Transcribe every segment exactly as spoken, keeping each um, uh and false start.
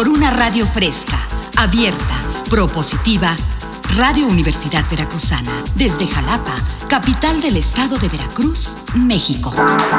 Por una radio fresca, abierta, propositiva. Radio Universidad Veracruzana, desde Jalapa, capital del estado de Veracruz, México.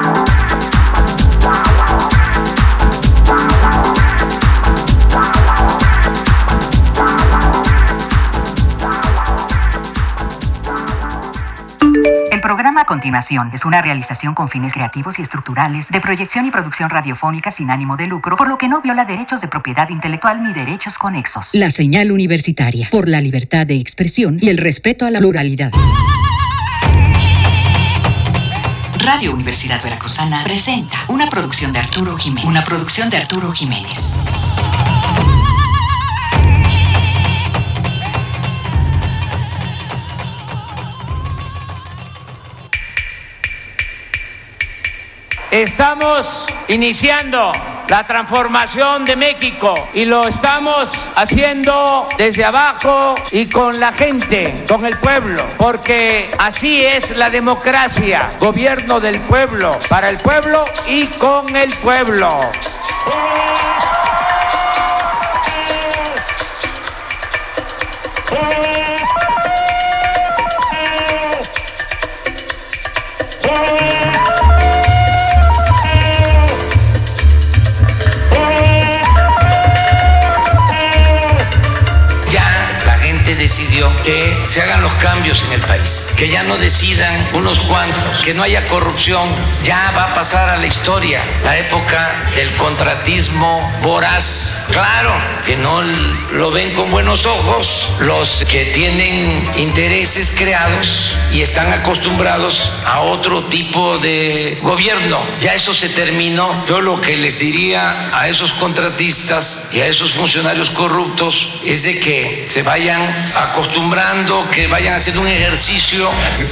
El programa a continuación es una realización con fines creativos y estructurales de proyección y producción radiofónica sin ánimo de lucro, por lo que no viola derechos de propiedad intelectual ni derechos conexos. La señal universitaria, por la libertad de expresión y el respeto a la pluralidad. Radio Universidad Veracruzana presenta una producción de Arturo Jiménez. Una producción de Arturo Jiménez. Estamos iniciando la transformación de México y lo estamos haciendo desde abajo y con la gente, con el pueblo, porque así es la democracia, gobierno del pueblo, para el pueblo y con el pueblo. Decidió que se hagan los cambios en el país, que ya no decidan unos cuantos, que no haya corrupción. Ya va a pasar a la historia la época del contratismo voraz. Claro que no lo ven con buenos ojos los que tienen intereses creados y están acostumbrados a otro tipo de gobierno. Ya eso se terminó. Yo lo que les diría a esos contratistas y a esos funcionarios corruptos es de que se vayan acostumbrando, que vayan haciendo un ejercicio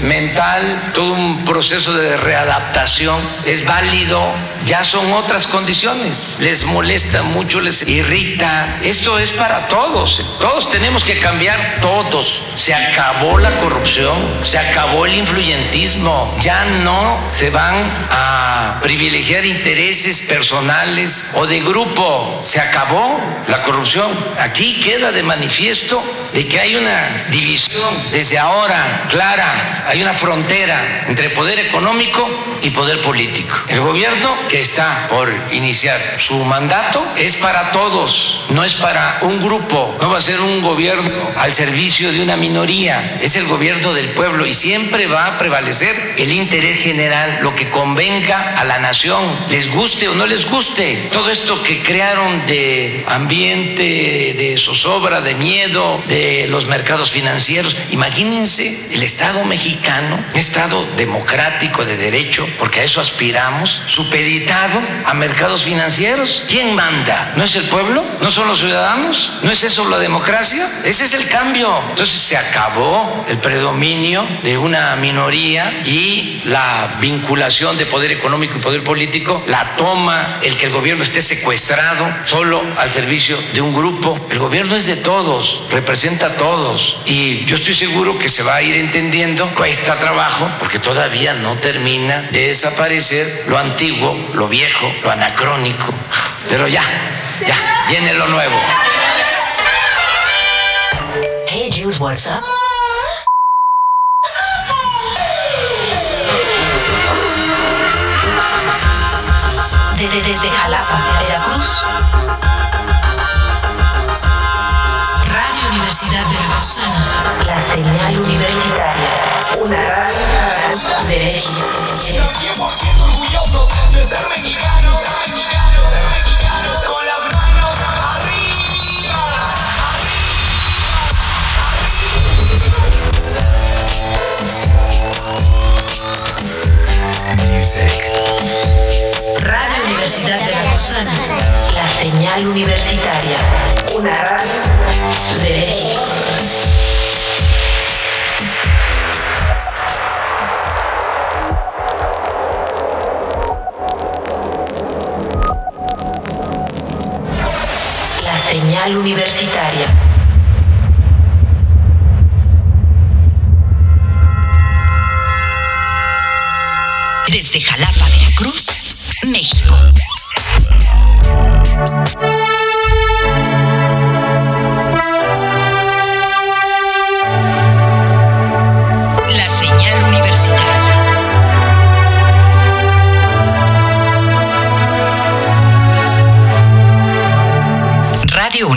mental, todo un proceso de readaptación. Es válido, ya son otras condiciones. Les molesta mucho, les irrita. Esto es para todos. Todos tenemos que cambiar, todos. Se acabó la corrupción, se acabó el influyentismo. Ya no se van a privilegiar intereses personales o de grupo. Se acabó la corrupción. Aquí queda de manifiesto de que hay una división desde ahora clara, hay una frontera entre poder económico y poder político. El gobierno que está por iniciar su mandato es para todos, no es para un grupo, no va a ser un gobierno al servicio de una minoría, es el gobierno del pueblo y siempre va a prevalecer el interés general, lo que convenga a la nación, les guste o no les guste. Todo esto que crearon de ambiente, de zozobra, de miedo, de los mercados financieros. Imagínense el Estado mexicano, un Estado democrático de derecho, porque a eso aspiramos, supeditado a mercados financieros. ¿Quién manda? ¿No es el pueblo? ¿No son los ciudadanos? ¿No es eso la democracia? Ese es el cambio. Entonces se acabó el predominio de una minoría y la vinculación de poder económico y poder político la toma el que el gobierno esté secuestrado solo al servicio de un grupo. El gobierno es de todos, representa a todos y yo estoy seguro que se va a ir entendiendo. Cuesta trabajo porque todavía no termina de desaparecer lo antiguo, lo viejo, lo anacrónico, pero ya, ya, viene lo nuevo. Hey Jules, what's up? Desde, desde Jalapa, Veracruz. Radio Universidad Veracruzana. La señal universitaria. Una radio de México. cien por ciento orgullosos de ser mexicanos. Ser mexicanos con las manos arriba. Music. Radio Universidad Veracruzana. La señal universitaria. Una radio de México. La señal universitaria. Desde Jalapa, Veracruz, México.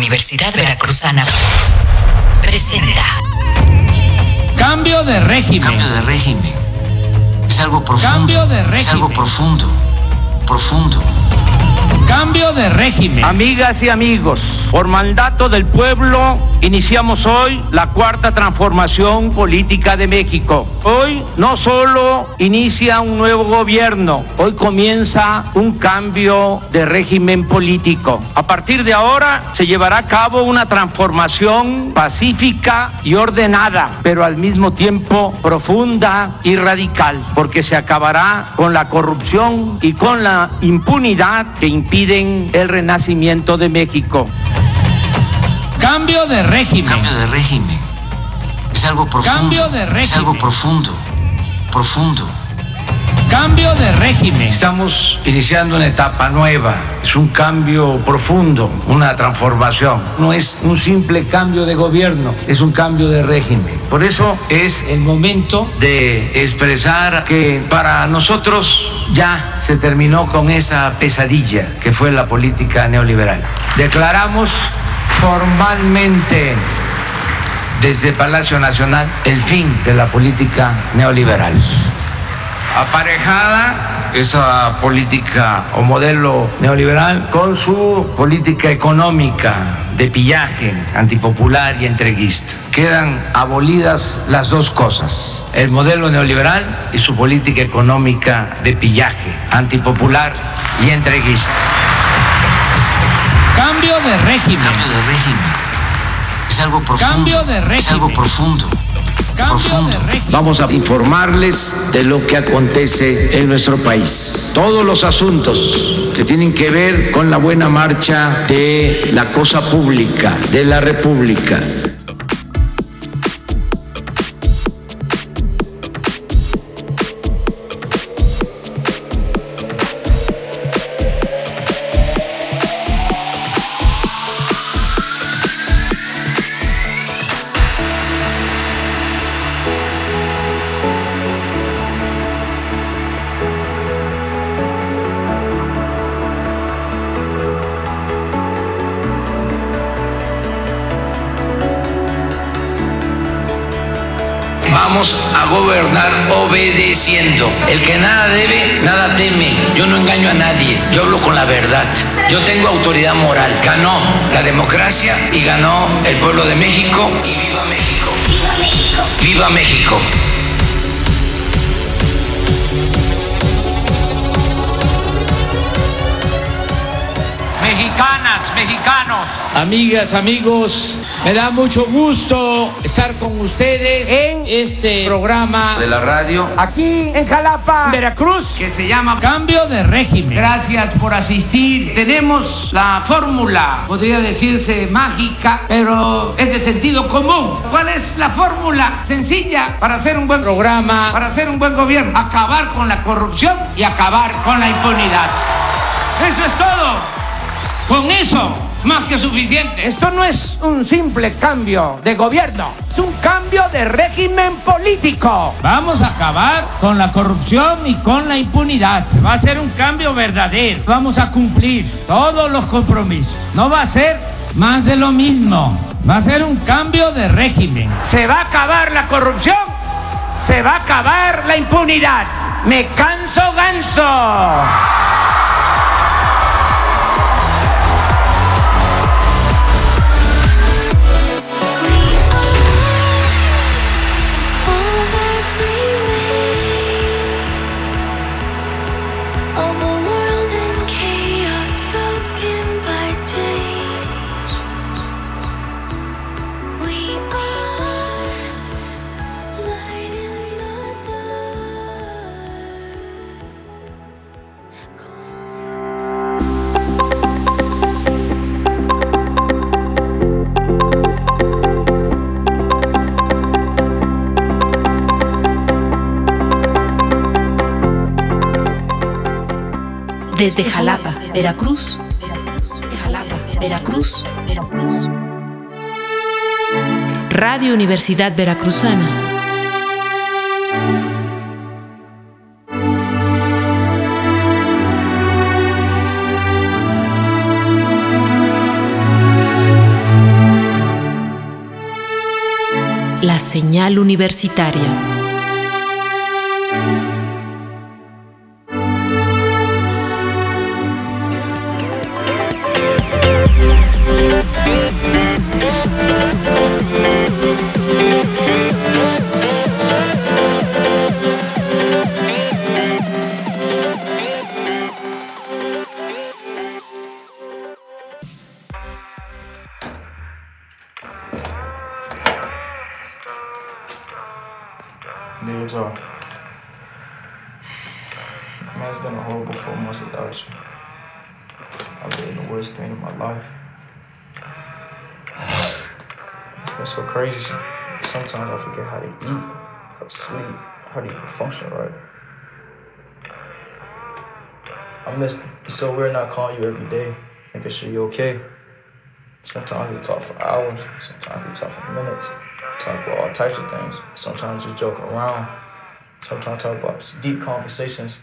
Universidad Veracruzana presenta Cambio de régimen. Cambio de régimen. Es algo profundo. Cambio de régimen. Es algo profundo. Profundo. Cambio de régimen. Amigas y amigos, por mandato del pueblo, iniciamos hoy la cuarta transformación política de México. Hoy no solo inicia un nuevo gobierno, hoy comienza un cambio de régimen político. A partir de ahora se llevará a cabo una transformación pacífica y ordenada, pero al mismo tiempo profunda y radical, porque se acabará con la corrupción y con la impunidad que impide piden el renacimiento de México. Cambio de régimen. Cambio de régimen. Es algo profundo. Cambio de régimen. Es algo profundo. Profundo. Cambio de régimen. Estamos iniciando una etapa nueva. Es un cambio profundo, una transformación. No es un simple cambio de gobierno, es un cambio de régimen. Por eso es el momento de expresar que para nosotros ya se terminó con esa pesadilla que fue la política neoliberal. Declaramos formalmente desde Palacio Nacional el fin de la política neoliberal. Aparejada esa política o modelo neoliberal con su política económica de pillaje, antipopular y entreguista. Quedan abolidas las dos cosas, el modelo neoliberal y su política económica de pillaje, antipopular y entreguista. Cambio de régimen. Cambio de régimen. Es algo profundo. Cambio de régimen. Es algo profundo. Cambio de régimen. Vamos a informarles de lo que acontece en nuestro país. Todos los asuntos que tienen que ver con la buena marcha de la cosa pública, de la República. Vamos a gobernar obedeciendo. El que nada debe, nada teme. Yo no engaño a nadie, yo hablo con la verdad. Yo tengo autoridad moral. Ganó la democracia y ganó el pueblo de México. Y viva México. ¡Viva México! ¡Viva México! Mexicanas, mexicanos, amigas, amigos, me da mucho gusto estar con ustedes en este programa De la radio. aquí en Jalapa, Veracruz, que se llama Cambio de régimen. Gracias por asistir. Tenemos la fórmula, podría decirse mágica, pero es de sentido común. ¿Cuál es la fórmula sencilla para hacer un buen programa, para hacer un buen gobierno? Acabar con la corrupción y acabar con la impunidad. Eso es todo. Con eso, más que suficiente. Esto no es un simple cambio de gobierno, es un cambio de régimen político. Vamos a acabar con la corrupción y con la impunidad. Va a ser un cambio verdadero. Vamos a cumplir todos los compromisos. No va a ser más de lo mismo. Va a ser un cambio de régimen. Se va a acabar la corrupción, se va a acabar la impunidad. Me canso ganso. Desde Jalapa, Veracruz. Jalapa, Veracruz. Radio Universidad Veracruzana. señal universitaria. Dear Talk. Man, it's been a horrible four months without you. I've been in the worst pain of my life. It's been so crazy. Sometimes I forget how to eat, how to sleep, how to even function right. I miss it. It's so weird not calling you every day, making sure you're okay. Sometimes we talk for hours, sometimes we talk for minutes. Talk about all types of things. Sometimes just joke around. Sometimes talk about deep conversations.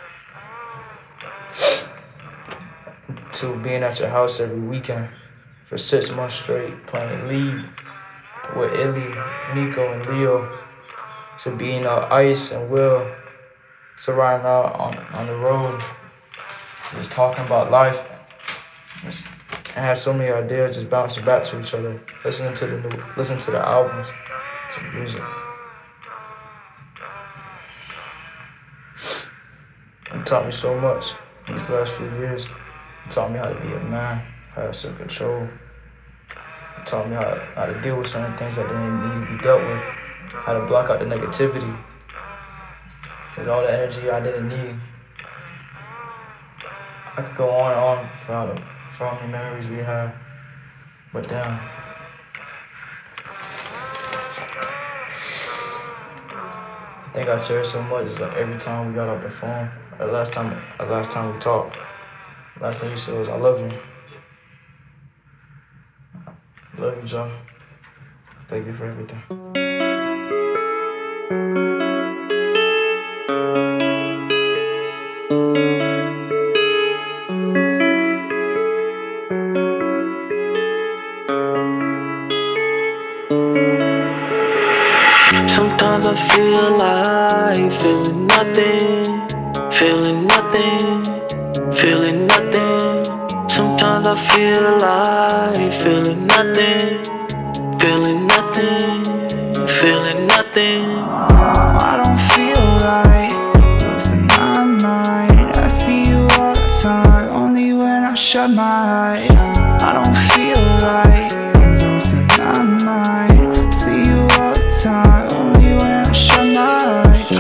To being at your house every weekend for six months straight, playing league with Illy, Nico, and Leo. To being on Ice and Will. To riding out on, on the road. Just talking about life. Just, I had so many ideas just bouncing back to each other, listening to the new, listening to the albums, to music. It taught me so much in these last few years. It taught me how to be a man, how to self-control. It taught me how, how to deal with certain things that didn't need to be dealt with, how to block out the negativity. Because all the energy I didn't need. I could go on and on for how to for how many memories we have, but damn. I think I cherish so much is like every time we got off the phone, or last time, or last time we talked, last thing you said was I love you. I love you, Joe. Thank you for everything. Sometimes I feel like feeling nothing, feeling nothing, feeling nothing. Sometimes I feel like feeling nothing, feeling nothing, feeling nothing. I don't feel right, losing my mind. I see you all the time, only when I shut my eyes. I don't feel right, I'm losing my mind. See you all the time, only when I shut my eyes.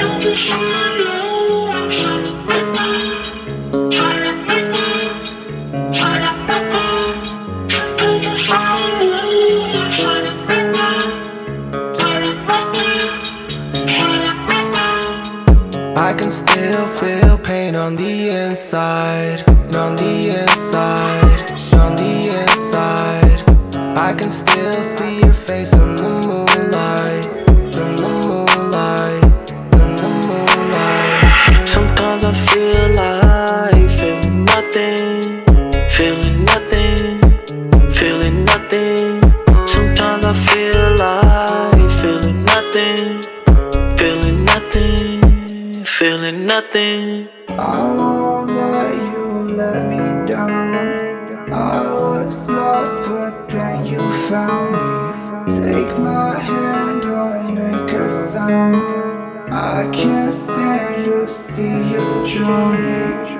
I can still feel pain on the inside, on the inside, on the inside. I can still see your face in the moonlight, in the moonlight, in the moonlight. Sometimes I feel like feeling nothing, feeling nothing, feeling nothing. Sometimes I feel like feeling nothing, feeling nothing, feeling nothing. I won't let you let me down. I was lost, but then you found me. Take my hand, don't make a sound. I can't stand to see you drowning.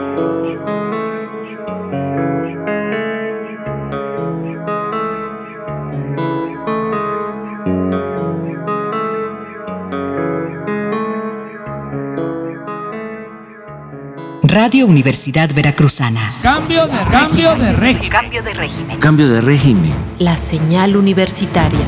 Radio Universidad Veracruzana. Cambio de, cambio de régimen. Cambio de régimen. Cambio de régimen. La señal universitaria.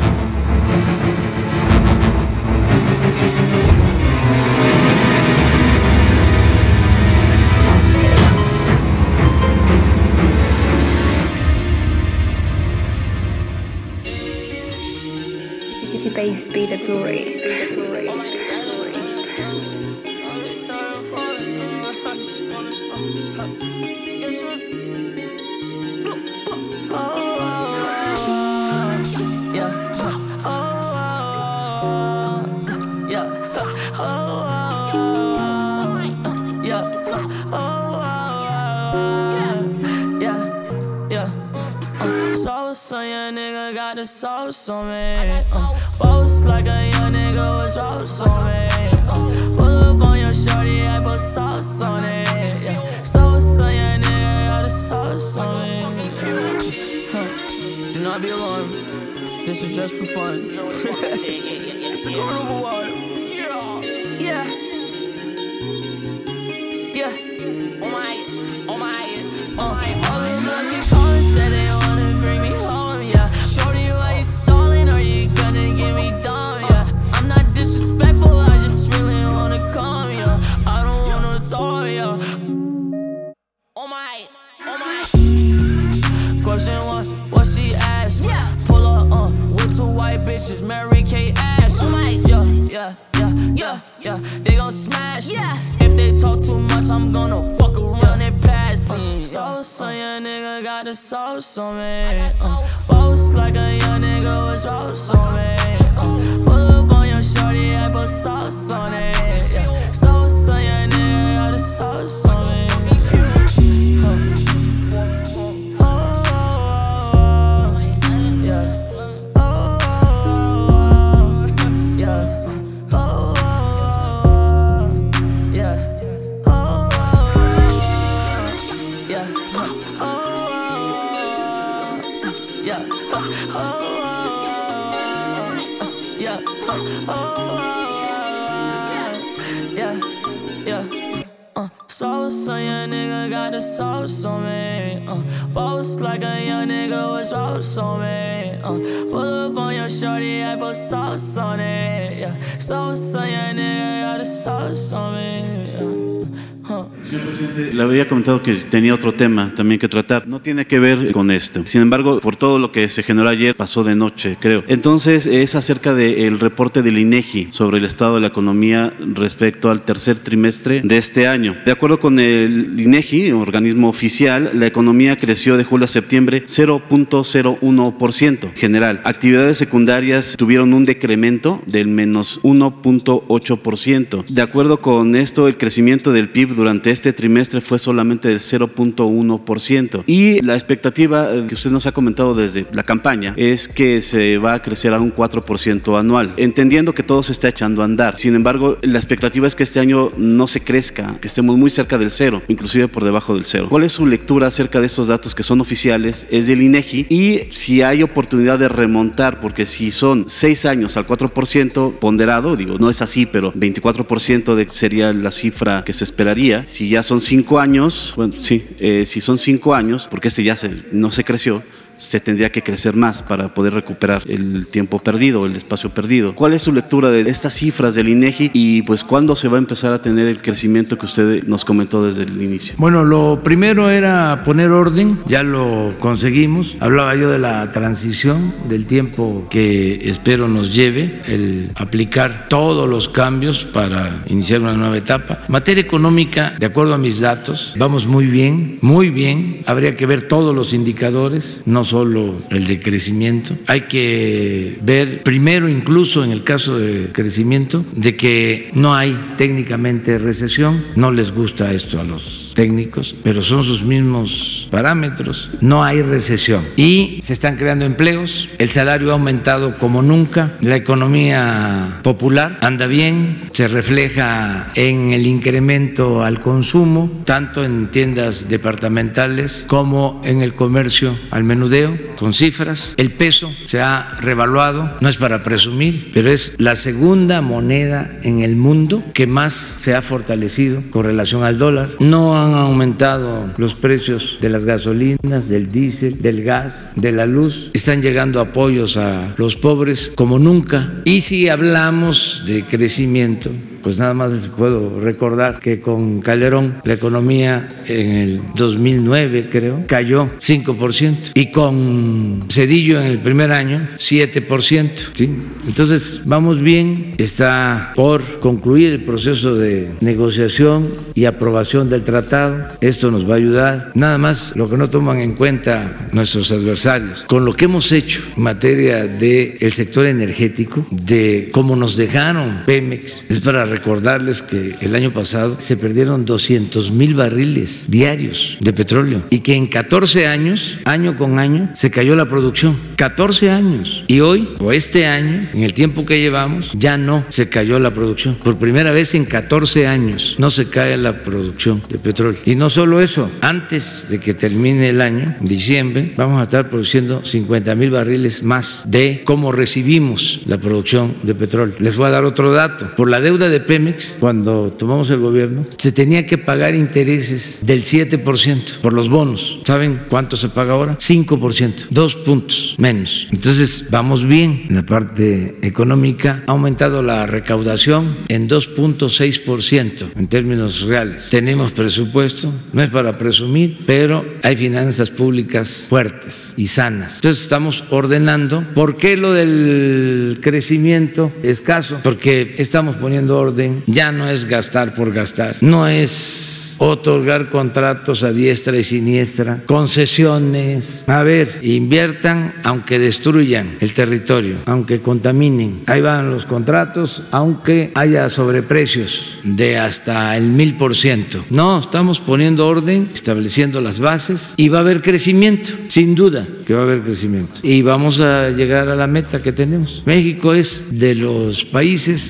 To base be the glory. oh, oh, yeah, oh, oh, yeah, yeah. Uh, sauce on your nigga, got the sauce on me. Uh, boast like a young nigga was sauce on me. Uh, pull up on your shorty, I put sauce on it. Yeah, sauce on your nigga, got the sauce on me. Huh. Do not be alarmed. This is just for fun. It's a carnival vibe. Yeah. Yeah. Yeah. Oh my. Oh my. Oh my. All the girls keep calling, said they wanna bring me home. Yeah. Shorty, why you stalling? Are you gonna give me dumb? Yeah. I'm not disrespectful. I just really wanna come. Yeah. I don't wanna talk. Yeah. Oh my. Oh my. Question one. What she asked me? Yeah. Pull up, uh, with two white bitches, Mary Kate Ash. Oh my. Yeah, yeah, yeah, yeah, yeah. They gon' smash me. Yeah. If they talk too much, I'm gonna fuck around and pass me. Sauce on your nigga, got the sauce on me. Uh, boast like a young nigga was sauce on me. Uh, pull up on your shorty, I put sauce on it. Yeah. Sauce on your nigga, got the sauce on me. Sauce on your nigga, got the sauce on me. Uh, boast like a young nigga was sauce on me. Uh, pull up on your shorty, I put sauce on it. Yeah, sauce on your nigga, got the sauce on me. Yeah. Huh. Señor presidente, le había comentado que tenía otro tema también que tratar. No tiene que ver con esto. Sin embargo, por todo lo que se generó ayer, pasó de noche, creo. Entonces, es acerca del reporte del INEGI sobre el estado de la economía respecto al tercer trimestre de este año. De acuerdo con el INEGI, organismo oficial, la economía creció de julio a septiembre cero punto cero uno por ciento general. Actividades secundarias tuvieron un decremento del menos uno punto ocho por ciento. De acuerdo con esto, el crecimiento del P I B durante este trimestre fue solamente del cero punto uno por ciento. Y la expectativa que usted nos ha comentado desde la campaña es que se va a crecer a un cuatro por ciento anual, entendiendo que todo se está echando a andar. Sin embargo, la expectativa es que este año no se crezca, que estemos muy cerca del cero, inclusive por debajo del cero. ¿Cuál es su lectura acerca de estos datos que son oficiales? Es del INEGI, y si hay oportunidad de remontar, porque si son seis años al cuatro por ciento ponderado, digo, no es así, pero veinticuatro por ciento de, sería la cifra que se esperaría. Si ya son cinco años, bueno, sí, eh, si son cinco años, porque este ya se, no se creció, se tendría que crecer más para poder recuperar el tiempo perdido, el espacio perdido. ¿Cuál es su lectura de estas cifras del INEGI y pues cuándo se va a empezar a tener el crecimiento que usted nos comentó desde el inicio? Bueno, lo primero era poner orden, ya lo conseguimos. Hablaba yo de la transición, del tiempo que espero nos lleve el aplicar todos los cambios para iniciar una nueva etapa. Materia económica, de acuerdo a mis datos, vamos muy bien, muy bien. Habría que ver todos los indicadores, no solo el de crecimiento. Hay que ver primero, incluso en el caso de crecimiento, de que no hay técnicamente recesión. No les gusta esto a los técnicos, pero son sus mismos parámetros. No hay recesión y se están creando empleos, el salario ha aumentado como nunca, la economía popular anda bien, se refleja en el incremento al consumo, tanto en tiendas departamentales como en el comercio al menudeo, con cifras. El peso se ha revaluado, no es para presumir, pero es la segunda moneda en el mundo que más se ha fortalecido con relación al dólar. No han aumentado los precios de las gasolinas, del diésel, del gas, de la luz. Están llegando apoyos a los pobres como nunca. Y si hablamos de crecimiento, pues nada más les puedo recordar que con Calderón la economía en el dos mil nueve, creo, cayó cinco por ciento y con Zedillo en el primer año siete por ciento. ¿Sí? Entonces vamos bien, está por concluir el proceso de negociación y aprobación del tratado. Esto nos va a ayudar. Nada más lo que no toman en cuenta nuestros adversarios, con lo que hemos hecho en materia del sector energético, de cómo nos dejaron Pemex, es para recordarles que el año pasado se perdieron doscientos mil barriles diarios de petróleo y que en catorce años, año con año, se cayó la producción. catorce años. Y hoy, o este año, en el tiempo que llevamos, ya no se cayó la producción. Por primera vez en catorce años no se cae la producción de petróleo. Y no solo eso, antes de que termine el año, en diciembre, vamos a estar produciendo cincuenta mil barriles más de cómo recibimos la producción de petróleo. Les voy a dar otro dato. Por la deuda de Pemex, cuando tomamos el gobierno, se tenía que pagar intereses del siete por ciento por los bonos. ¿Saben cuánto se paga ahora? cinco por ciento, dos puntos menos. Entonces, vamos bien en la parte económica. Ha aumentado la recaudación en dos punto seis por ciento en términos reales. Tenemos presupuesto, no es para presumir, pero hay finanzas públicas fuertes y sanas. Entonces, estamos ordenando. ¿Por qué lo del crecimiento escaso? Porque estamos poniendo orden. Ya no es gastar por gastar, no es otorgar contratos a diestra y siniestra, concesiones. A ver, inviertan aunque destruyan el territorio, aunque contaminen. Ahí van los contratos, aunque haya sobreprecios de hasta el mil por ciento. No, estamos poniendo orden, estableciendo las bases y va a haber crecimiento, sin duda que va a haber crecimiento. Y vamos a llegar a la meta que tenemos. México es de los países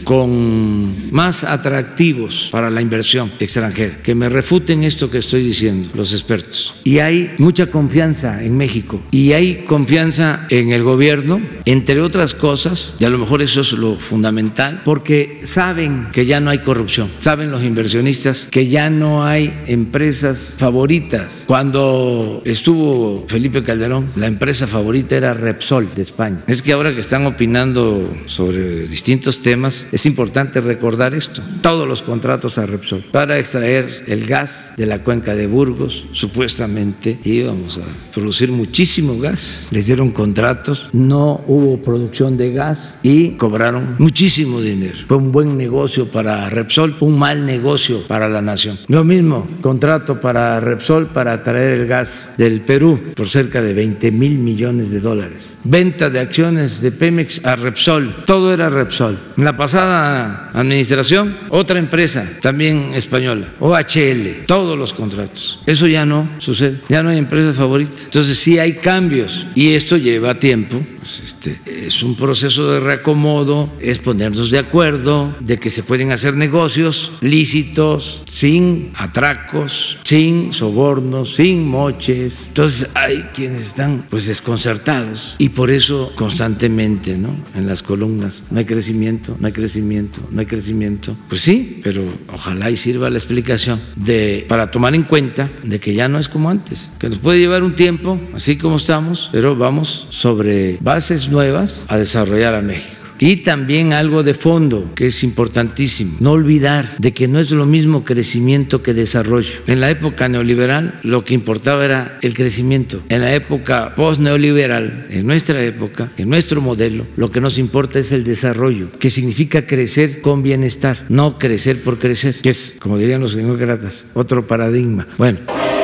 con más atractivos para la inversión extranjera. Que me refuten esto que estoy diciendo los expertos. Y hay mucha confianza en México y hay confianza en el gobierno, entre otras cosas, y a lo mejor eso es lo fundamental, porque saben que ya no hay corrupción, saben los inversionistas que ya no hay empresas favoritas. Cuando estuvo Felipe Calderón, la empresa favorita era Repsol de España. Es que ahora que están opinando sobre distintos temas, es importante recordar esto. Todos los contratos a Repsol para extraer el gas de la cuenca de Burgos, supuestamente íbamos a producir muchísimo gas. Les dieron contratos, no hubo producción de gas y cobraron muchísimo dinero. Fue un buen negocio para Repsol, un mal negocio para la nación. Lo mismo, contrato para Repsol para traer el gas del Perú por cerca de veinte mil millones de dólares. Venta de acciones de Pemex a Repsol, todo era Repsol. En la pasada administración, otra empresa, también española, O H L, todos los contratos. Eso ya no sucede, ya no hay empresas favoritas. Entonces sí hay cambios y esto lleva tiempo. Pues este, es un proceso de reacomodo, es ponernos de acuerdo de que se pueden hacer negocios lícitos, sin atracos, sin sobornos, sin moches. Entonces hay quienes están pues desconcertados y por eso constantemente, ¿no?, en las columnas, no hay crecimiento, no hay crecimiento, no hay crecimiento. Pues sí, pero ojalá y sirva la explicación de, para tomar en cuenta de que ya no es como antes, que nos puede llevar un tiempo, así como estamos, pero vamos sobre bases nuevas a desarrollar a México. Y también algo de fondo que es importantísimo, no olvidar de que no es lo mismo crecimiento que desarrollo. En la época neoliberal lo que importaba era el crecimiento. En la época post-neoliberal, en nuestra época, en nuestro modelo, lo que nos importa es el desarrollo, que significa crecer con bienestar, no crecer por crecer, que es, como dirían los demócratas, otro paradigma. Bueno.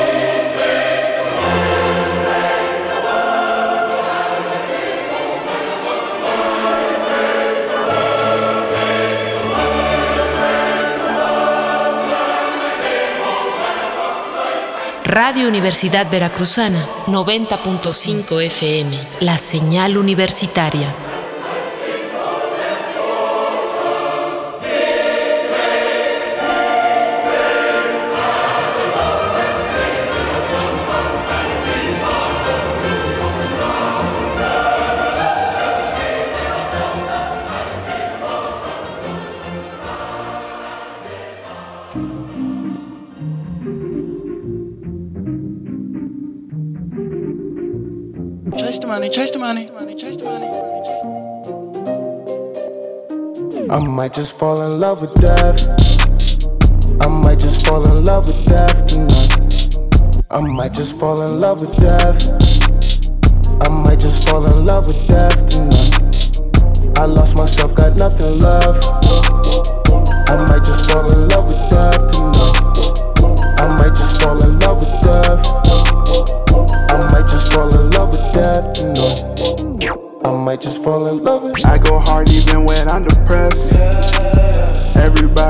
Radio Universidad Veracruzana, noventa punto cinco F M, la señal universitaria. Chase the money, chase the money, chase the money. I might just fall in love with death. I might just fall in love with death tonight. I might just fall in love with death. I might just fall in love with death tonight. I lost myself, got nothing left. I might just fall in love with death tonight. I might just fall in love with death. I might just fall in love with death tonight. I might just fall in love with. I go hard even when I'm depressed. Everybody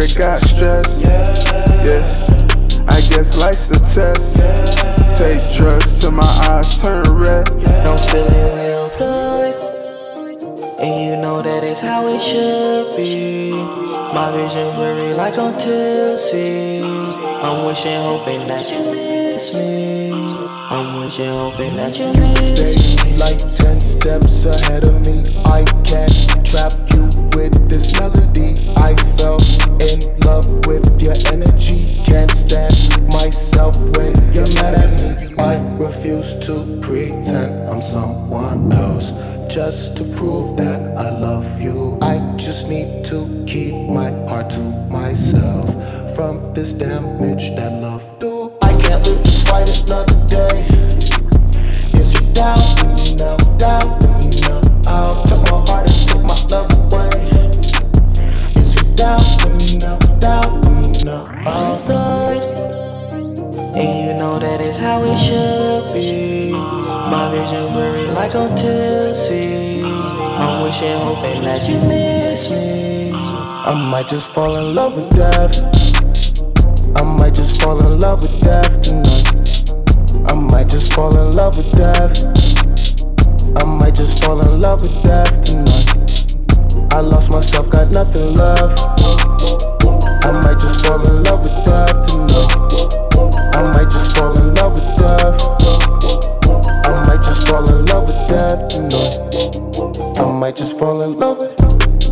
her got stressed. Yeah, I guess life's a test. Take drugs till my eyes turn red. I'm feeling real good, and you know that is how it should be. My vision blurry like I'm tipsy. I'm wishing, hoping that you miss me. I'm wishing, hoping that you miss Stay me. like ten steps ahead of me. I can't trap you with this melody. I fell in love with your energy. Can't stand myself when you're mad at me. I refuse to pretend I'm someone else just to prove that I love you. I just need to keep my heart to myself from this damage that love do. I can't live to fight another day. Is you down with me now? Down with me now? I took my heart and took my love away. Is you down with me now? Down with me now? I'm good, and you know that is how it should be. My vision blurry like I'm tipsy. I'm wishing, hoping that you miss me. I might just fall in love with death. I might just fall in love with death tonight. I might just fall in love with death. I might just fall in love with death tonight. I lost myself, got nothing left. I might just fall in love with death tonight. I might just fall in love with death. I might just fall in love with death tonight. I might just fall in love with.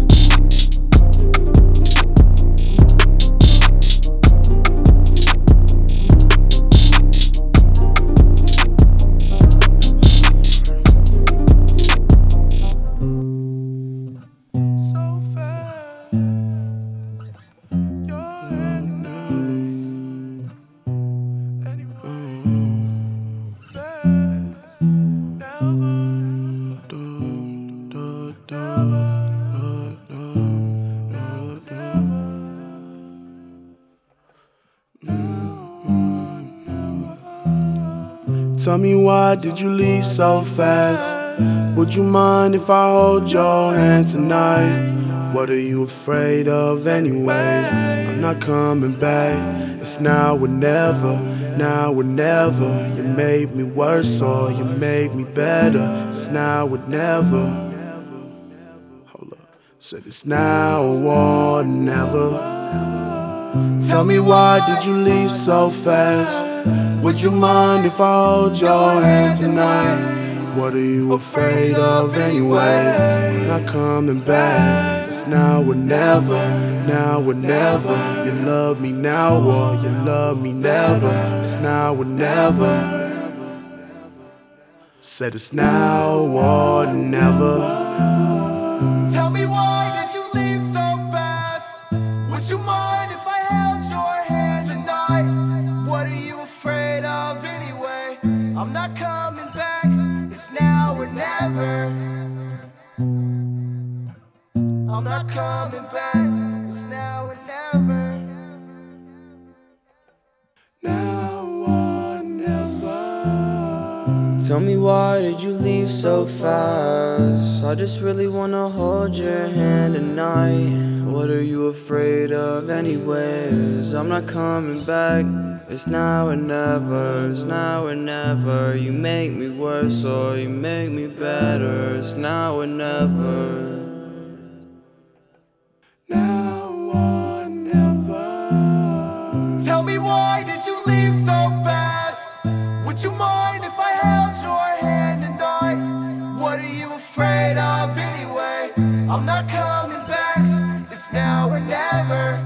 Tell me, why did you leave so fast? Would you mind if I hold your hand tonight? What are you afraid of anyway? I'm not coming back. It's now or never, now or never. You made me worse or you made me better. It's now or never. Hold up. Said it's now or never. Tell me, why did you leave so fast? Would you mind if I hold your hand tonight? What are you afraid of anyway? I'm not coming back. It's now or never, now or never. You love me now or you love me never. It's now or never. Said it's now or never. Tell me, why did you leave so fast? Would you mind if I held your hand tonight? What are you afraid of anyway? I'm not coming back. It's now or never. I'm not coming back. It's now or never. Now or never. Tell me, why did you leave so fast? I just really wanna hold your hand tonight. What are you afraid of anyways? I'm not coming back. It's now or never, it's now or never. You make me worse or you make me better. It's now or never. Now or never. Tell me, why did you leave so fast? Would you mind if I held your hand tonight? What are you afraid of anyway? I'm not coming back. It's now or never.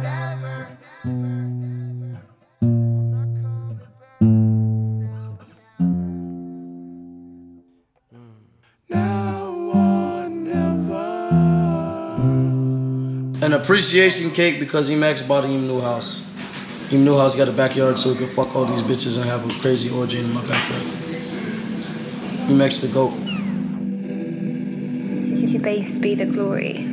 An appreciation cake because E-Max bought him a new house. Him new house got a backyard so he could fuck all these bitches and have a crazy orgy in my backyard. E-Max the GOAT. To base be the glory.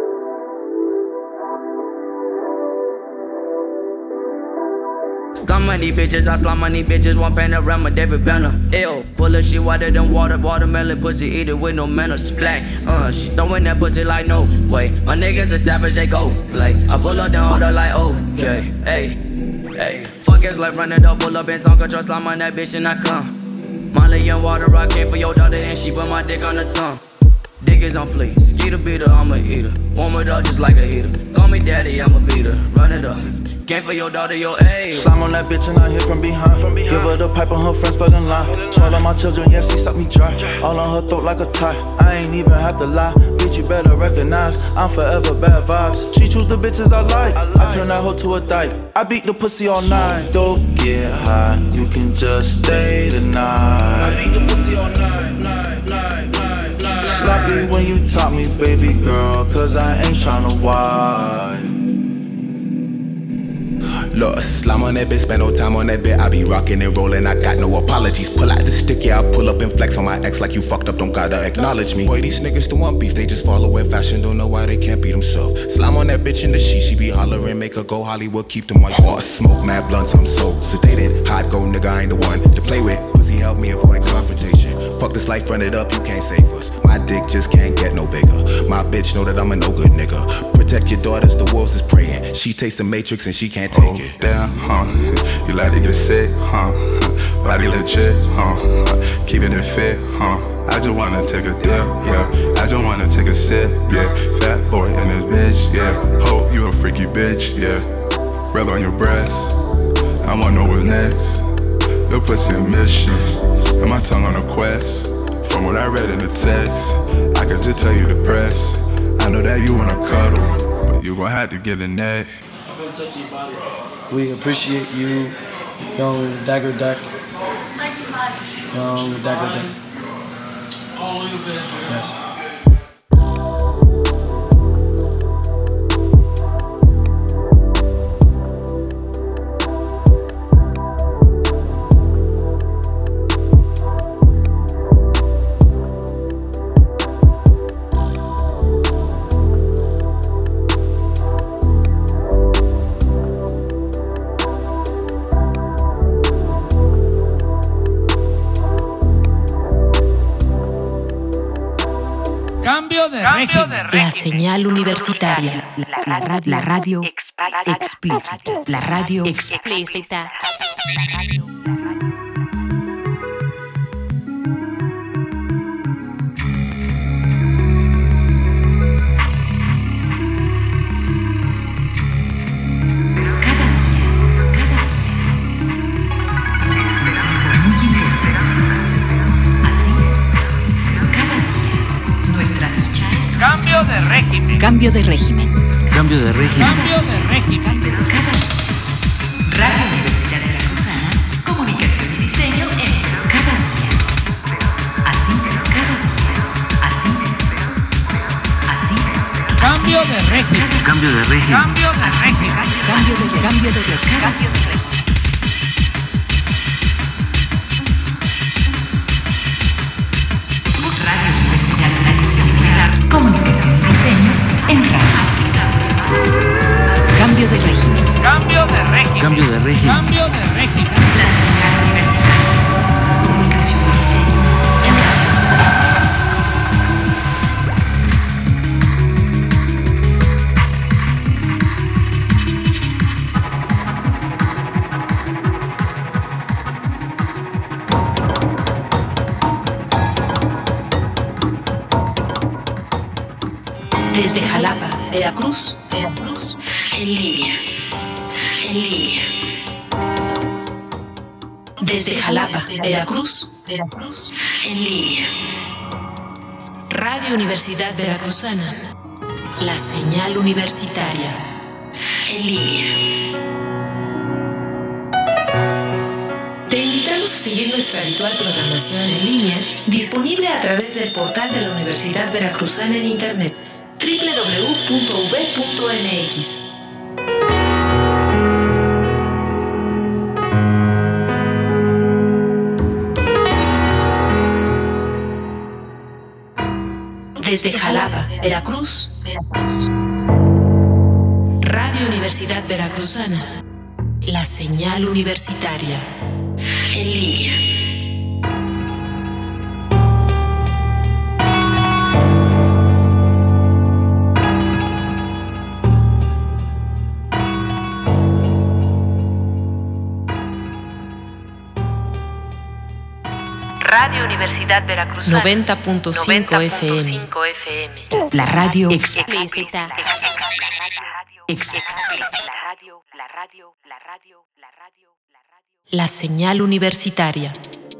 Stomach these bitches, I slime on these bitches. One panorama, David Banner. Ew, pull her shit whiter than water. Watermelon pussy, eat it with no manners. Splack, uh, she throwing that pussy like no way. My niggas a savage, they go play. I pull up, then hold her like okay, hey, hey. Fuck it's like running up, pull up and song control, slime on that bitch and I come. Molly and water, I came for your daughter and she put my dick on the tongue. Dick is on fleek, skeeter beater, I'm a eater. Warm it up just like a heater. Call me daddy, I'm a beater. Run it up. Came for your daughter, your age. Slime on that bitch and I hit from behind. from behind. Give her the pipe and her friends for the line. Swallow my children, yes, he suck me dry. All on her throat like a tie. I ain't even have to lie. Bitch, you better recognize I'm forever bad vibes. She choose the bitches I like. I turn that hoe to a dyke. I beat the pussy all night. Don't get high, you can just stay the night. I beat the pussy all night, night, night, night, night. Sloppy when you taught me, baby girl, cause I ain't tryna wife. Look, slime on that bitch, spend no time on that bit. I be rockin' and rollin', I got no apologies. Pull out the stick, yeah, I pull up and flex on my ex like you fucked up, don't gotta acknowledge me. Boy, these niggas don't want beef, they just followin' fashion, don't know why they can't be themselves. Slime on that bitch in the sheet, she be hollerin', make her go Hollywood, keep them white. Hot smoke, mad blunts, I'm so sedated. Hot go, nigga, I ain't the one to play with. Pussy help me avoid confrontation. Fuck this life, run it up, you can't save us. My dick just can't get no bigger. My bitch know that I'm a no good nigga. Protect your daughters, the wolves is praying. She tastes the matrix and she can't take oh, it. Damn, huh? You like to get sick, huh? Body legit, huh? Keeping it fit, huh? I just wanna take a dip, yeah. I just wanna take a sip, yeah. Fat boy in this bitch, yeah. Hope you a freaky bitch, yeah. Rub on your breast, I wanna know what's next. Your pussy a mission, and my tongue on a quest. From what I read in the text, I can just tell you the press. I know that you wanna cuddle, but you gon' have to get in there. We appreciate you, young Dagger Deck. Young Dagger Deck. Yes. Cambio de régimen. La señal universitaria. La, la, la, la radio explícita. La radio explícita. Cambio de régimen. Cambio de régimen. Cambio de régimen. Cambio de régimen. Cada Radio Universidad Veracruzana, comunicación y diseño en cada día. Así, cada día. Así. Así. Cambio de régimen. Cambio de régimen. Cambio de régimen. Cambio de cambio de régimen. Cambio de régimen. Comunicación y diseño en radio. Cambio de régimen. Cambio de régimen. Cambio de régimen. Cambio de régimen. La señal universitaria. Comunicación y diseño en radio. Desde Jalapa, Veracruz, Veracruz, en línea, en línea. Desde Jalapa, Veracruz, Veracruz, en línea. Radio Universidad Veracruzana, la señal universitaria, en línea. Te invitamos a seguir nuestra habitual programación en línea, disponible a través del portal de la Universidad Veracruzana en Internet, doble u doble u doble u punto u v punto m x. Desde Jalapa, Veracruz, Veracruz. Radio Universidad Veracruzana, La señal universitaria. En línea. Radio Universidad Veracruzana noventa punto cinco F M. La radio explícita. La señal universitaria.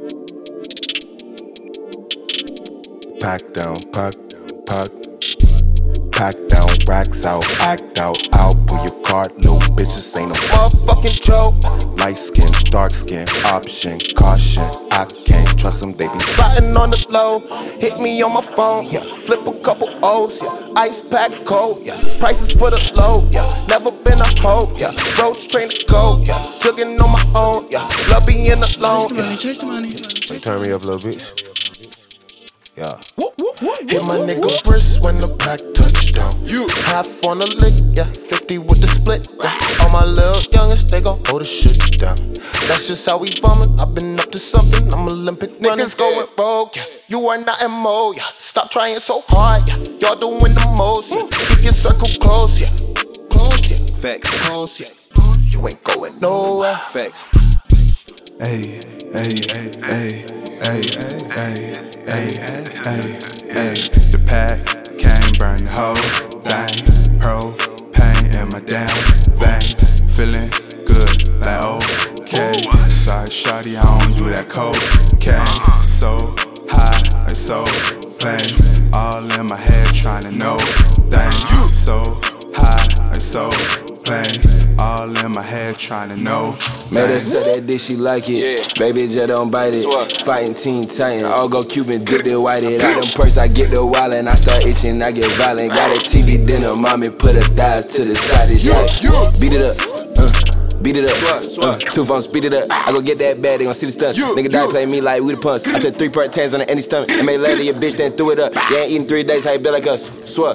Pack down, pack, pack. Pack down, racks out, act out, out. Pull your card, little bitches ain't no motherfucking joke. Light skin, dark skin, option, caution. I can't trust them, they be plotting on the low. Hit me on my phone, yeah. Flip a couple O's, yeah. Ice pack cold, yeah. Prices for the low, yeah. Never been a hoe, yeah. Roach train to go, yeah. Jugging on my own, yeah. Love being alone, yeah. Chase the money, chase the money. Turn me up a little bit. Yeah. Hit my nigga wrist when the pack touchdown. You half on the lick, yeah. fifty with the split. Yeah. All my little youngest, they gon' hold the shit down. That's just how we vomit. I've been up to something. I'm Olympic niggas going rogue. Yeah. You are not M O. Yeah. Stop trying so hard. Yeah. Y'all doing the most. Yeah. Keep your circle close. Yeah. Close. Yeah. Facts. Close. Yeah. You ain't going nowhere. Facts. Hey, hey, hey, hey, hey, hey, hey, hey, hey, hey. The pack came, burn the whole thing. Propane in my damn veins. Feeling good, like okay. Sorry, shawty, I don't do that cocaine. So high, like so plain. All in my head, tryna know things. So high, like so plain. All in my head, tryna know. Made her say that dick, she like it. Yeah. Baby, just don't bite it. Swap. Fighting Teen Titan. All go Cuban, dip it, white it. Out them perks, I get the wallet, and I start itching, I get violent. Got a T V dinner, mommy put her thighs to the side. It's like, beat it up, uh, beat it up. Uh, two phones, speed it up. I go get that bag, they gon' see the stunts. Nigga die play me like we the punks. I took three part tens on the empty stomach. And made later your bitch, then threw it up. You ain't eating three days, how you build like us? Swear.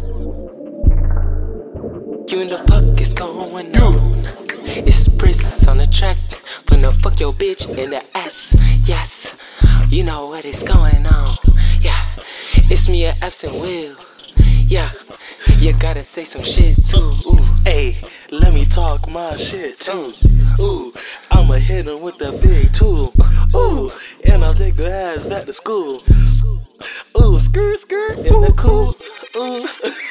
You in the fuck is going on? It's Briss on the track. Finna fuck your bitch in the ass. Yes, you know what is going on. Yeah, it's me at Epps and Will. Yeah, you gotta say some shit too. Ooh, hey, let me talk my shit too. Ooh, I'ma hit him with the big tool. Ooh, and I'll take the ass back to school. Ooh, skirt, skirt, in the cool. Ooh.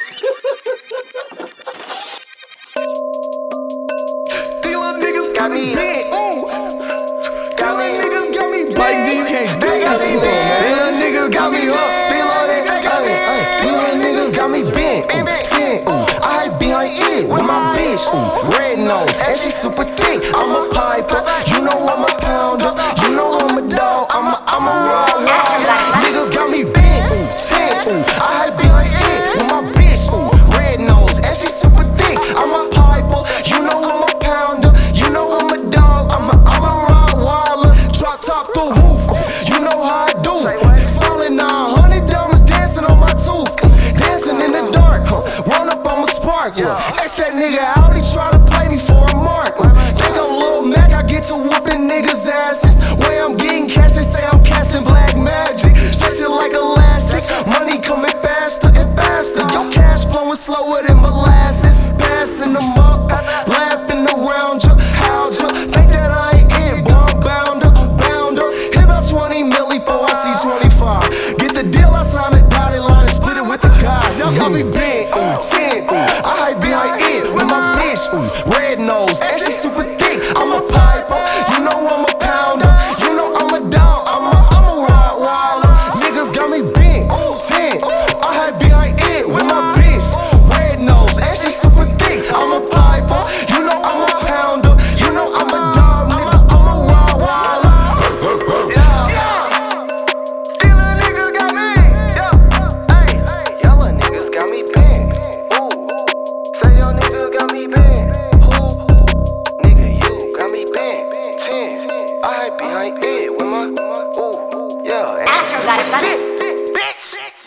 These little niggas got me bent, ooh. Got me niggas got me bent. Like, you can't do this to me, man. These little niggas got me up. These little niggas got me bent. These little niggas got me bent, ooh. Ten, ooh. I hide behind it with my bitch, ooh. Red nose, and she super thick. I'm a piper, you know I'm a pounder. You know I'm a dog, I'm a, I'm a raw wild. Niggas got me bent, ooh. Ten, ooh. I hide behind it with my bitch, ooh. Red nose, and she super thick. I'm a piper, you know I'm a pounder. You know I'm a dog, I'm a, I'm a Rottweiler. Drop top through roof, you know how I do. Smiling nine hundred diamonds dancing on my tooth. Dancing in the dark, huh? Run up, I'm a spark. Ask that nigga out, he try to play me for a mark. Think I'm Lil Mac, I get to whooping niggas' asses. Way I'm getting cash, they say I'm casting black magic. Stretch it like elastic, money coming faster and faster. Your cash flowing slower than molasses. Passing them up, laughing around you. How'd you think that I ain't it? Boy, I'm bound up, bound up. Hit about twenty milli before I see twenty-five. Get the deal, I sign a dotted line and split it with the guys. Y'all got me bent, ooh, ten, ooh. I hide behind it with my bitch, ooh. Red nose, and she super thick. I'm a piper, you know I'm a pounder. You know I'm a dog, I'm a, I'm a Rottweiler. Niggas got me bent, ooh, ten. I hide behind it with my bitch. Red nose, and she super thick. I'm a piper, you know I'm a pounder. You know I'm a dog, nigga, I'm a Rottweiler. Yeah, yeah. These little niggas got me, yeah. Hey, y'all little niggas got me bent. Ooh, say y'all niggas got me bent. Who? Nigga, you got me bent. Ten, I hide behind it with my, ooh, yeah. And she super thick, bitch.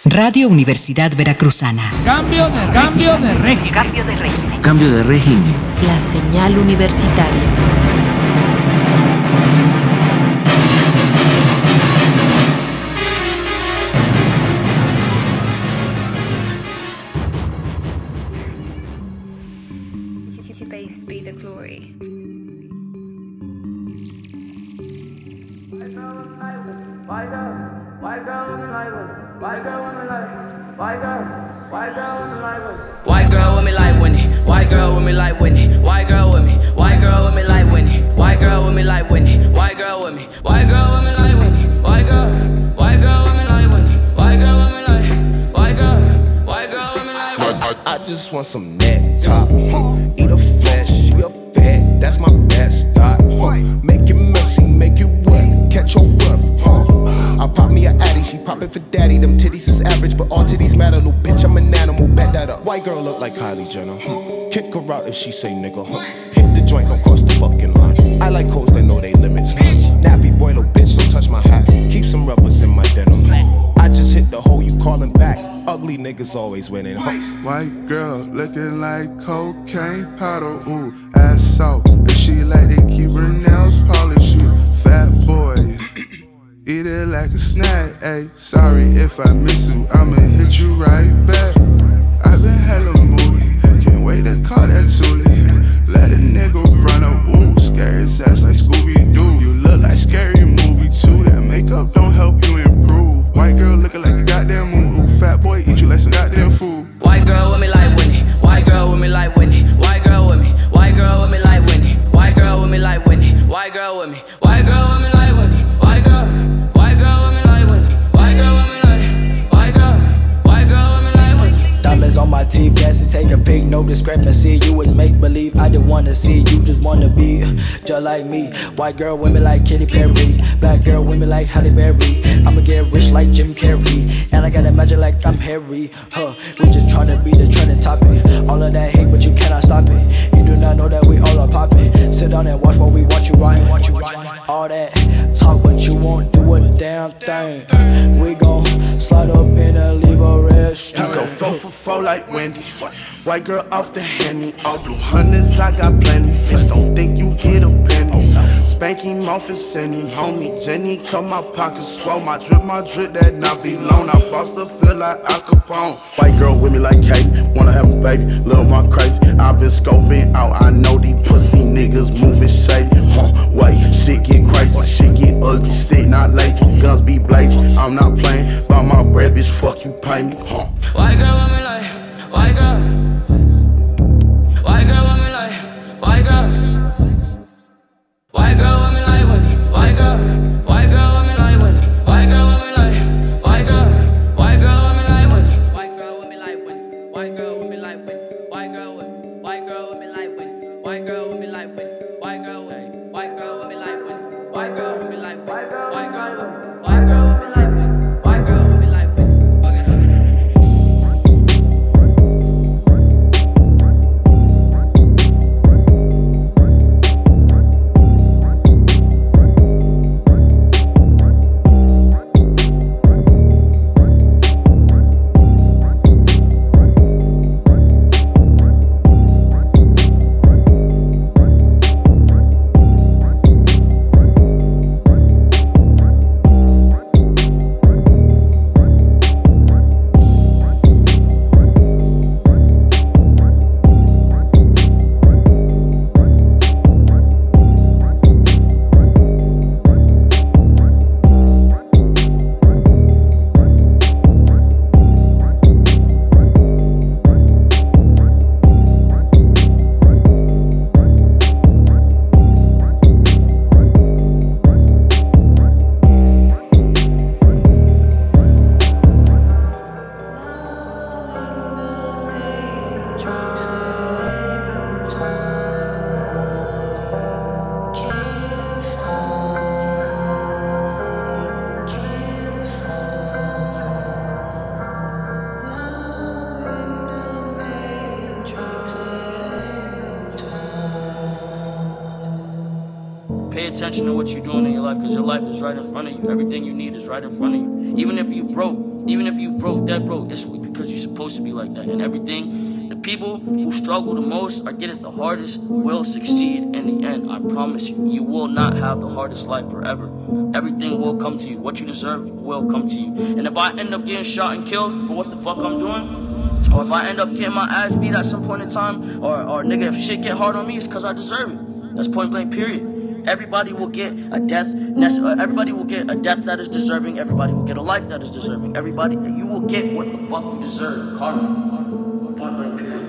Radio Universidad Veracruzana. Cambio de cambio de régimen. Cambio de régimen. Cambio de régimen. La señal universitaria. To base be the glory. White girl with me like Whitney. White girl with me like Whitney. White girl with me. White girl with me like Whitney. White girl with me like Whitney. White girl with me. White girl with me like Whitney. White girl. White girl with me like Whitney. White girl with me like. White girl. White girl with me like Whitney. I, I just want some neck top. Eat a flesh, eat a fat. That's my best thought. Make it messy, make it wet. Catch your breath. I pop me a addy, she pop it for daddy. Them titties is average, but all titties matter. Little bitch, I'm an animal, bet that up. White girl look like Kylie Jenner. Kick her out if she say nigga. Hit the joint, don't cross the fucking line. I like hoes that know they limits. Nappy boy, little bitch, don't touch my hat. Keep some rubbers in my denim. I just hit the hole, you callin' back. Ugly niggas always winning. White girl looking like cocaine powder, ooh, ass out. And she like to keep her nails polished, you fat boy. Eat it like a snack, ayy. Sorry if I miss you, I'ma hit you right back. I've been hella moody, can't wait to call that Thule. Let a nigga run up, ooh, scary his ass like Scooby-Doo. You look like Scary Movie too, that makeup don't help you improve. White girl looking like a goddamn moo, fat boy eat you like some goddamn food. White girl with me like Whitney. White girl with me like Whitney. White girl with me. White girl with me like Whitney. White girl with me like Whitney. White girl with me. White girl with me like Whitney. White girl. White girl with me like Whitney. White girl with me like. White girl. White girl with me like Whitney. Diamonds on my teeth, dancing, take a pic, no discrepancy. You was make believe, I didn't wanna see. You just wanna be just like me. White girl with me like Katy Perry. Black girl with me like Halle Berry. I'ma get rich like Jim Carrey, and I got that magic like I'm Harry. Huh? We just tryna be the trending topic. All of that hate, but you cannot stop it. You do not know that we all are popping. Sit down and watch while we watch you ride. Watch you ride. All that talk, but you won't do a damn thing. We gon' slide up in and leave a rest. You go four for four like Wendy. White girl off the Henny. All blue hundreds, I got plenty. Bitch, don't think you get a penny. Spank him off and send him homie. Jenny cut my pockets swell. My drip, my drip, that Navi loan. I bossed her, feel like Al Capone. White girl with me like Kate. Wanna have a baby, little more crazy. I been scoping out. I know these pussy niggas moving shady. Huh, wait, shit get crazy. Shit get ugly, stick not lazy. Guns be blazing. I'm not playing by my bread, bitch. Fuck you, pay me. Huh. White girl with me like. White girl. White girl with me like. White girl. White girl with me like Whitney. White girl. White girl with me like Whitney. White girl with me like. White girl. White girl with me like Whitney. White girl with me like Whitney. White girl with me like Whitney. White girl with me. White girl with me like Whitney. White girl with me like Whitney. White girl with me. White girl with me like Whitney. White girl with me like Whitney. White girl with me. White girl with me. White girl with me like Whitney. White girl with me like Whitney. Pay attention to what you're doing in your life, because your life is right in front of you. Everything you need is right in front of you. Even if you broke, Even if you broke, dead broke, it's because you're supposed to be like that. And everything, the people who struggle the most or get it the hardest will succeed in the end. I promise you. You will not have the hardest life forever. Everything will come to you. What you deserve will come to you. And if I end up getting shot and killed for what the fuck I'm doing, or if I end up getting my ass beat at some point in time, or, or nigga, if shit get hard on me, it's because I deserve it. That's point blank, period. Everybody will get a death. Everybody will get a death that is deserving. Everybody will get a life that is deserving. Everybody, you will get what the fuck you deserve. Karma. Point blank, period.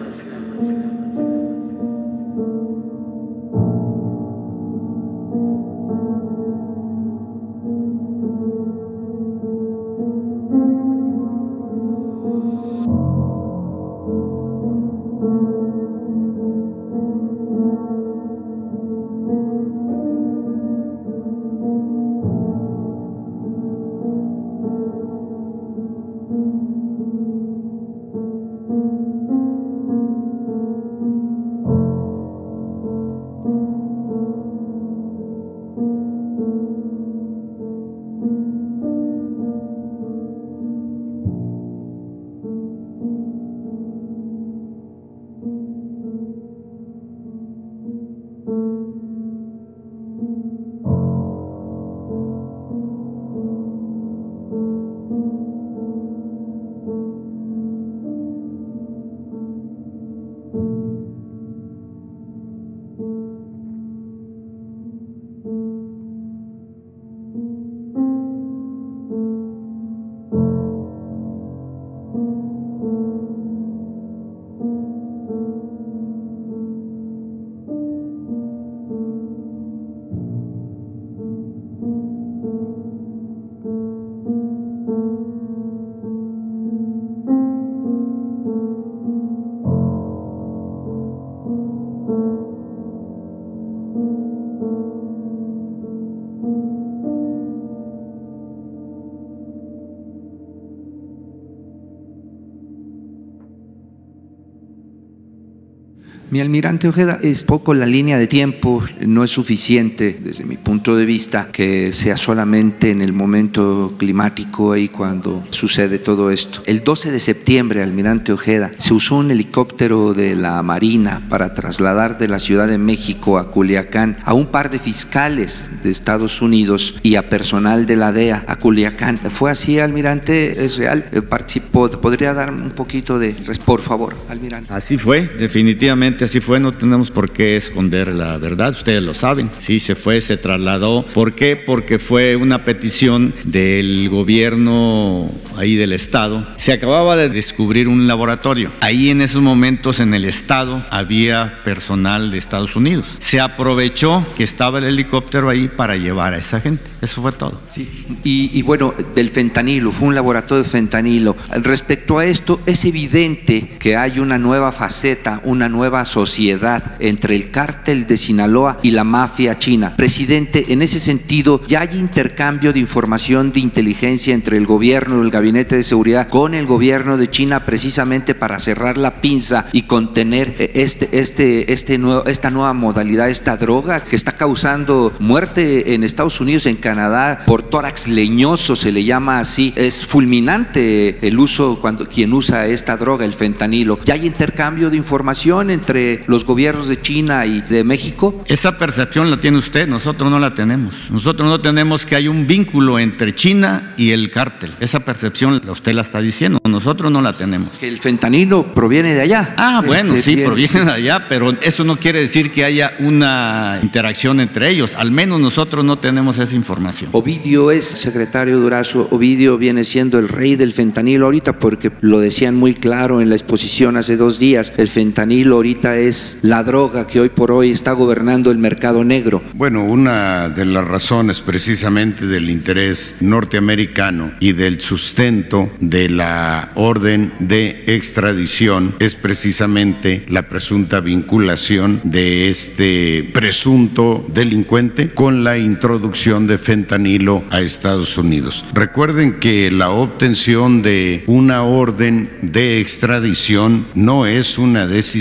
Mi almirante Ojeda, es poco la línea de tiempo, no es suficiente desde mi punto de vista que sea solamente en el momento climático ahí cuando sucede todo esto. El doce de septiembre, almirante Ojeda, se usó un helicóptero de la Marina para trasladar de la Ciudad de México a Culiacán a un par de fiscales de Estados Unidos y a personal de la D E A a Culiacán. ¿Fue así, almirante? ¿Es real? ¿Participó? ¿Podría dar un poquito de respuesta, por favor, almirante? Así fue, definitivamente así fue, no tenemos por qué esconder la verdad, ustedes lo saben. Sí, se fue, se trasladó. ¿Por qué? Porque fue una petición del gobierno ahí del estado. Se acababa de descubrir un laboratorio. Ahí en esos momentos en el estado había personal de Estados Unidos. Se aprovechó que estaba el helicóptero ahí para llevar a esa gente. Eso fue todo. Sí. Y, y bueno, del fentanilo, fue un laboratorio de fentanilo. Respecto a esto, es evidente que hay una nueva faceta, una nueva sociedad entre el cártel de Sinaloa y la mafia china. Presidente, en ese sentido, ¿ya hay intercambio de información de inteligencia entre el gobierno y el gabinete de seguridad con el gobierno de China precisamente para cerrar la pinza y contener este, este, este nuevo, esta nueva modalidad, esta droga que está causando muerte en Estados Unidos, en Canadá, por tórax leñoso, se le llama así? Es fulminante el uso, cuando quien usa esta droga, el fentanilo. ¿Ya hay intercambio de información entre los gobiernos de China y de México? Esa percepción la tiene usted, nosotros no la tenemos. Nosotros no tenemos que hay un vínculo entre China y el cártel. Esa percepción usted la está diciendo, nosotros no la tenemos. Que el fentanilo proviene de allá. Ah, bueno, este, sí, bien, proviene sí. de allá, pero eso no quiere decir que haya una interacción entre ellos. Al menos nosotros no tenemos esa información. Ovidio es, secretario Durazo, Ovidio viene siendo el rey del fentanilo ahorita, porque lo decían muy claro en la exposición hace dos días. El fentanilo ahorita es la droga que hoy por hoy está gobernando el mercado negro. Bueno, una de las razones precisamente del interés norteamericano y del sustento de la orden de extradición es precisamente la presunta vinculación de este presunto delincuente con la introducción de fentanilo a Estados Unidos. Recuerden que la obtención de una orden de extradición no es una decisión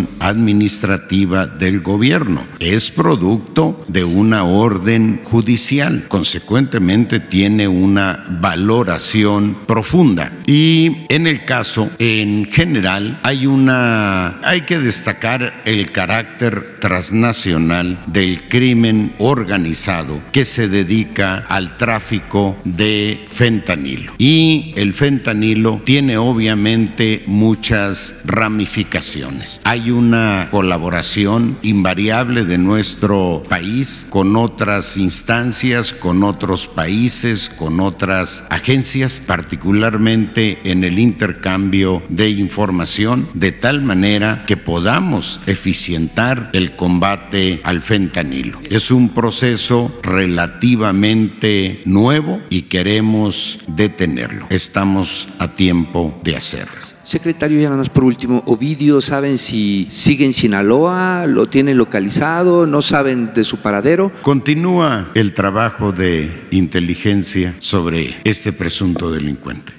decisión administrativa del gobierno, es producto de una orden judicial, consecuentemente tiene una valoración profunda. Y en el caso, en general, hay una, hay que destacar el carácter transnacional del crimen organizado que se dedica al tráfico de fentanilo. Y el fentanilo tiene obviamente muchas ramificaciones. Hay una colaboración invariable de nuestro país con otras instancias, con otros países, con otras agencias, particularmente en el intercambio de información, de tal manera que podamos eficientar el combate al fentanilo. Es un proceso relativamente nuevo y queremos detenerlo. Estamos a tiempo de hacerlo. Secretario, ya nada más por último, Ovidio, ¿saben si sigue en Sinaloa? ¿Lo tienen localizado? ¿No saben de su paradero? Continúa el trabajo de inteligencia sobre este presunto delincuente.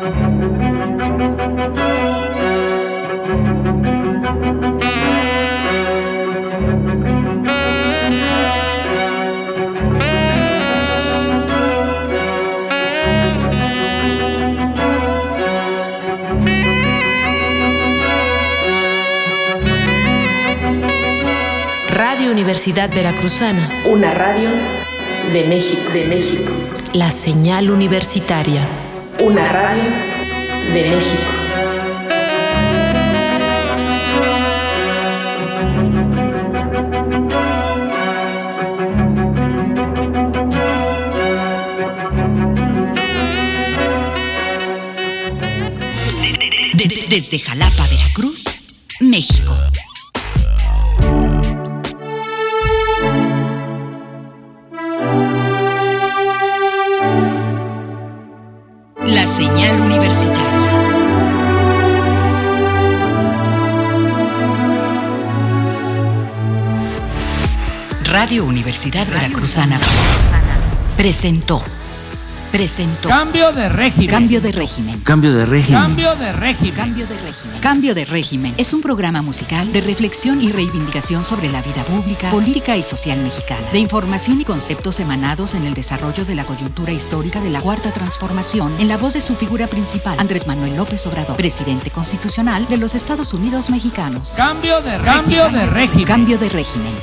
Radio Universidad Veracruzana, una radio de México, de México. La señal universitaria, una radio de México. De- de- desde Jalapa, Veracruz, México. La señal universitaria. Radio Universidad Veracruzana presentó. Presentó. Cambio de régimen. Cambio de régimen. Cambio de régimen. Cambio de régimen. Cambio de régimen. Cambio de régimen es un programa musical de reflexión y reivindicación sobre la vida pública, política y social mexicana, de información y conceptos emanados en el desarrollo de la coyuntura histórica de la Cuarta Transformación, en la voz de su figura principal, Andrés Manuel López Obrador, presidente constitucional de los Estados Unidos mexicanos. Cambio de régimen. Cambio de régimen. Cambio de régimen.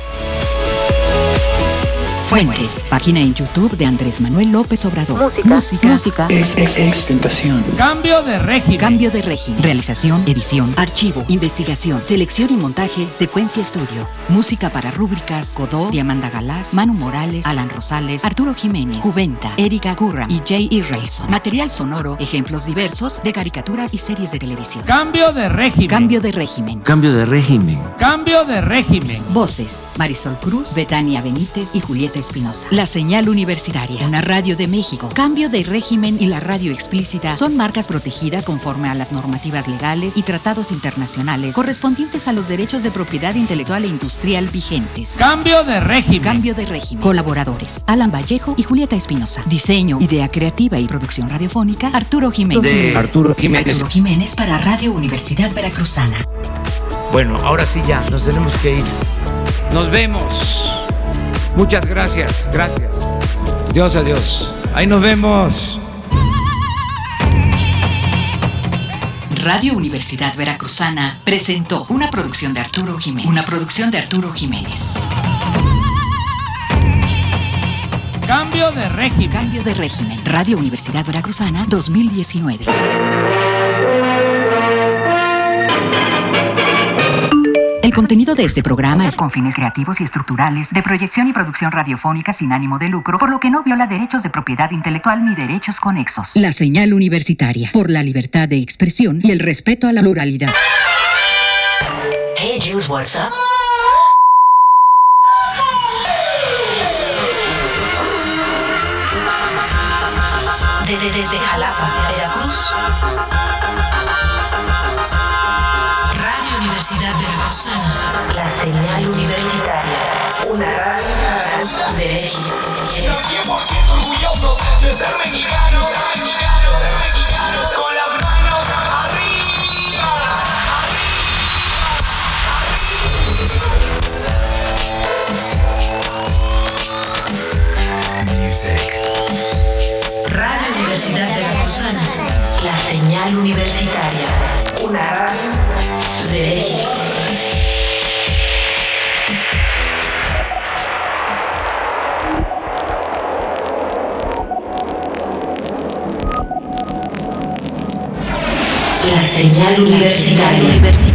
Fuentes. Página en YouTube de Andrés Manuel López Obrador. Música. Música. Música. Ex, ex, extentación. Cambio de régimen. Cambio de régimen. Realización, edición, archivo, investigación, selección y montaje, secuencia estudio. Música para rúbricas, Godó, Diamanda Galás, Manu Morales, Alan Rosales, Arturo Jiménez, Juventa, Erika Curra y Jay Irrelson. Material sonoro, ejemplos diversos de caricaturas y series de televisión. Cambio de régimen. Cambio de régimen. Cambio de régimen. Cambio de régimen. Voces: Marisol Cruz, Betania Benítez y Julieta Espinosa. La señal universitaria, una radio de México. Cambio de régimen y la radio explícita son marcas protegidas conforme a las normativas legales y tratados internacionales correspondientes a los derechos de propiedad intelectual e industrial vigentes. Cambio de régimen. Cambio de régimen. Colaboradores: Alan Vallejo y Julieta Espinosa. Diseño, idea creativa y producción radiofónica: Arturo Jiménez. De Arturo Jiménez. Arturo Jiménez para Radio Universidad Veracruzana. Bueno, ahora sí ya, nos tenemos que ir. Nos vemos. Muchas gracias. Gracias. Dios, adiós. Ahí nos vemos. Radio Universidad Veracruzana presentó una producción de Arturo Jiménez. Una producción de Arturo Jiménez. Cambio de régimen. Cambio de régimen. Radio Universidad Veracruzana dos mil diecinueve. El contenido de este programa es con fines creativos y estructurales, de proyección y producción radiofónica sin ánimo de lucro, por lo que no viola derechos de propiedad intelectual ni derechos conexos. La señal universitaria, por la libertad de expresión y el respeto a la pluralidad. Hey Jules, what's up? Desde, desde Jalapa, Veracruz. Radio Universidad Veracruzana. La señal universitaria. Una radio de México. cien por ciento orgullosos de ser mexicanos, mexicanos, mexicanos, con las manos arriba, arriba, arriba. La señal universitaria. Una radio de México. La señal universitaria.